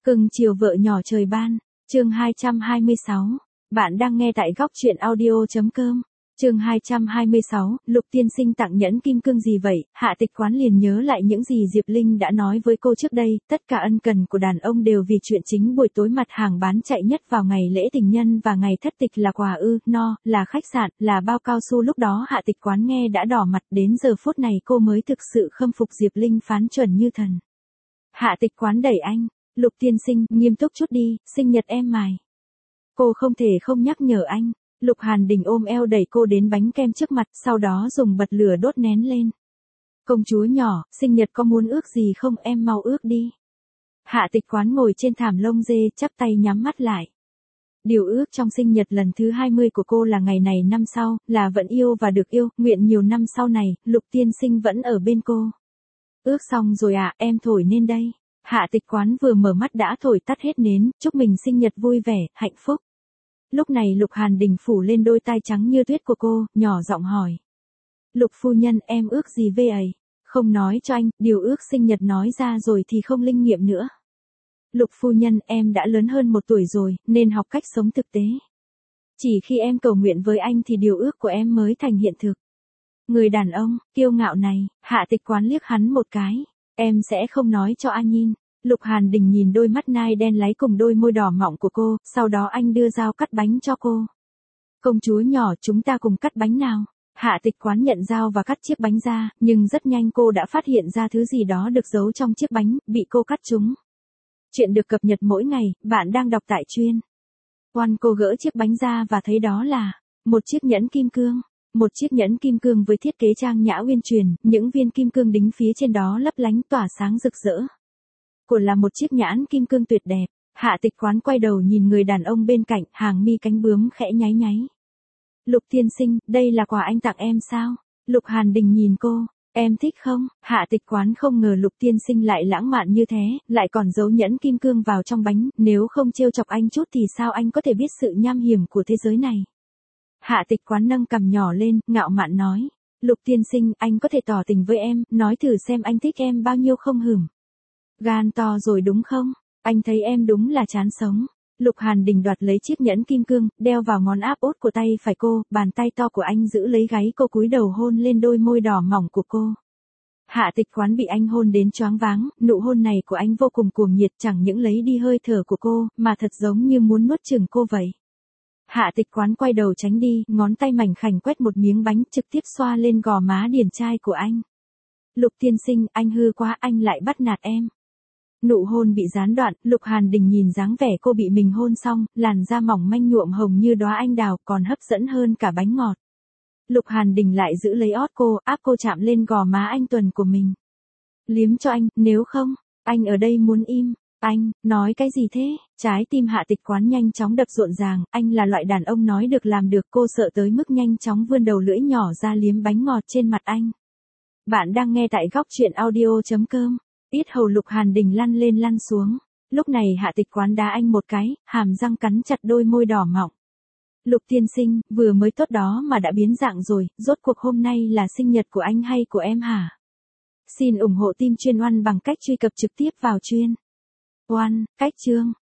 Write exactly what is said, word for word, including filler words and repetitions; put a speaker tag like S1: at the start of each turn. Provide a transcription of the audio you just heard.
S1: Cưng chiều vợ nhỏ trời ban, chương hai trăm hai mươi sáu. Bạn đang nghe tại góc truyện audio.com. Chương hai trăm hai mươi sáu, Lục tiên sinh tặng nhẫn kim cương gì vậy? Hạ Tịch Quán liền nhớ lại những gì Diệp Linh đã nói với cô trước đây, tất cả ân cần của đàn ông đều vì chuyện chính buổi tối mặt hàng bán chạy nhất vào ngày lễ tình nhân và ngày thất tịch là quà ư, no, là khách sạn, là bao cao su. Lúc đó Hạ Tịch Quán nghe đã đỏ mặt, đến giờ phút này cô mới thực sự khâm phục Diệp Linh phán chuẩn như thần. Hạ Tịch Quán đẩy anh, Lục tiên sinh, nghiêm túc chút đi, sinh nhật em mài. Cô không thể không nhắc nhở anh. Lục Hàn Đình ôm eo đẩy cô đến bánh kem trước mặt, sau đó dùng bật lửa đốt nén lên. Công chúa nhỏ, sinh nhật có muốn ước gì không, em mau ước đi. Hạ Tịch Quán ngồi trên thảm lông dê, chắp tay nhắm mắt lại. Điều ước trong sinh nhật lần thứ hai mươi của cô là ngày này năm sau, là vẫn yêu và được yêu, nguyện nhiều năm sau này, Lục tiên sinh vẫn ở bên cô. Ước xong rồi à, em thổi nên đây. Hạ Tịch Quán vừa mở mắt đã thổi tắt hết nến, chúc mình sinh nhật vui vẻ, hạnh phúc. Lúc này Lục Hàn Đình phủ lên đôi tai trắng như tuyết của cô, nhỏ giọng hỏi. Lục phu nhân, em ước gì về ấy? Không nói cho anh, điều ước sinh nhật nói ra rồi thì không linh nghiệm nữa. Lục phu nhân, em đã lớn hơn một tuổi rồi, nên học cách sống thực tế. Chỉ khi em cầu nguyện với anh thì điều ước của em mới thành hiện thực. Người đàn ông, kiêu ngạo này, Hạ Tịch Quán liếc hắn một cái. Em sẽ không nói cho anh nhìn. Lục Hàn Đình nhìn đôi mắt nai đen láy cùng đôi môi đỏ mọng của cô, sau đó anh đưa dao cắt bánh cho cô. Công chúa nhỏ, chúng ta cùng cắt bánh nào. Hạ Tịch Quán nhận dao và cắt chiếc bánh ra, nhưng rất nhanh cô đã phát hiện ra thứ gì đó được giấu trong chiếc bánh, bị cô cắt trúng. Chuyện được cập nhật mỗi ngày, bạn đang đọc tại Chuyên. Oan. Cô gỡ chiếc bánh ra và thấy đó là một chiếc nhẫn kim cương. Một chiếc nhẫn kim cương với thiết kế trang nhã uyên truyền, những viên kim cương đính phía trên đó lấp lánh tỏa sáng rực rỡ. Của là một chiếc nhẫn kim cương tuyệt đẹp. Hạ Tịch Quán quay đầu nhìn người đàn ông bên cạnh, hàng mi cánh bướm khẽ nháy nháy. Lục tiên sinh, đây là quà anh tặng em sao? Lục Hàn Đình nhìn cô, em thích không? Hạ Tịch Quán không ngờ Lục tiên sinh lại lãng mạn như thế, lại còn giấu nhẫn kim cương vào trong bánh, nếu không trêu chọc anh chút thì sao anh có thể biết sự nham hiểm của thế giới này? Hạ Tịch Quán nâng cằm nhỏ lên, ngạo mạn nói. Lục tiên sinh, anh có thể tỏ tình với em, nói thử xem anh thích em bao nhiêu không hửm. Gan to rồi đúng không? Anh thấy em đúng là chán sống. Lục Hàn Đình đoạt lấy chiếc nhẫn kim cương, đeo vào ngón áp út của tay phải cô, bàn tay to của anh giữ lấy gáy cô, cúi đầu hôn lên đôi môi đỏ mỏng của cô. Hạ Tịch Quán bị anh hôn đến choáng váng, nụ hôn này của anh vô cùng cuồng nhiệt, chẳng những lấy đi hơi thở của cô, mà thật giống như muốn nuốt chửng cô vậy. Hạ Tịch Quán quay đầu tránh đi, ngón tay mảnh khảnh quét một miếng bánh trực tiếp xoa lên gò má điển trai của anh. Lục tiên sinh, anh hư quá, anh lại bắt nạt em. Nụ hôn bị gián đoạn, Lục Hàn Đình nhìn dáng vẻ cô bị mình hôn xong, làn da mỏng manh nhuộm hồng như đóa anh đào, còn hấp dẫn hơn cả bánh ngọt. Lục Hàn Đình lại giữ lấy ót cô, áp cô chạm lên gò má anh tuần của mình. Liếm cho anh, nếu không, anh ở đây muốn im. Anh, nói cái gì thế? Trái tim Hạ Tịch Quán nhanh chóng đập rộn ràng, anh là loại đàn ông nói được làm được, cô sợ tới mức nhanh chóng vươn đầu lưỡi nhỏ ra liếm bánh ngọt trên mặt anh. Bạn đang nghe tại góc truyện audio.com. Yết hầu Lục Hàn Đình lăn lên lăn xuống. Lúc này Hạ Tịch Quán đá anh một cái, hàm răng cắn chặt đôi môi đỏ mọng. Lục tiên sinh, vừa mới tốt đó mà đã biến dạng rồi, rốt cuộc hôm nay là sinh nhật của anh hay của em hả? Xin ủng hộ team Chuyên Oan bằng cách truy cập trực tiếp vào Chuyên Oan, cách chương.